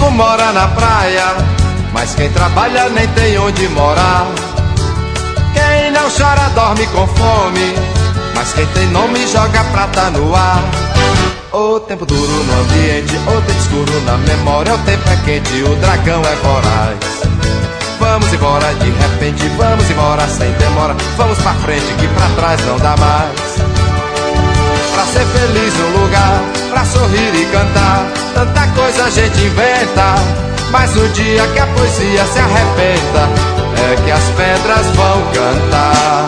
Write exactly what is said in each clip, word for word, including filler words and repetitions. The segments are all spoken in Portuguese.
rico mora na praia, mas quem trabalha nem tem onde morar. Quem não chora dorme com fome, mas quem tem nome joga prata no ar. O tempo duro no ambiente, o tempo escuro na memória. O tempo é quente, o dragão é voraz. Vamos embora de repente, vamos embora sem demora. Vamos pra frente que pra trás não dá mais. Pra ser feliz um lugar, pra sorrir e cantar. Tanta coisa a gente inventa, mas no dia que a poesia se arrebenta é que as pedras vão cantar.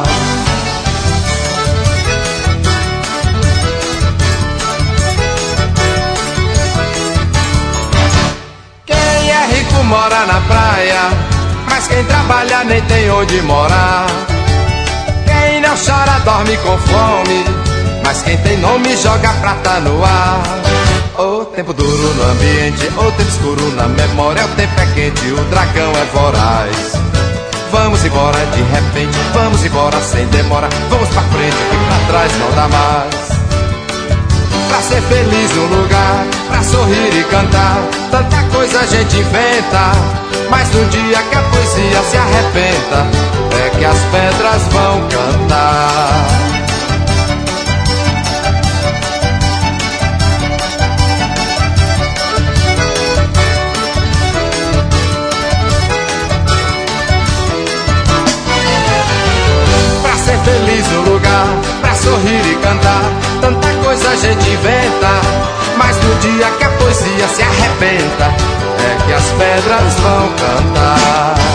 Quem é rico mora na praia, mas quem trabalha nem tem onde morar. Quem não chora dorme com fome, mas quem tem nome joga prata no ar. O tempo duro no ambiente, o tempo escuro na memória. O tempo é quente, o dragão é voraz. Vamos embora de repente, vamos embora sem demora. Vamos pra frente que pra trás não dá mais. Pra ser feliz um lugar, pra sorrir e cantar. Tanta coisa a gente inventa, mas no dia que a poesia se arrebenta é que as pedras vão cantar. Feliz um lugar pra sorrir e cantar. Tanta coisa a gente inventa, mas no dia que a poesia se arrebenta é que as pedras vão cantar.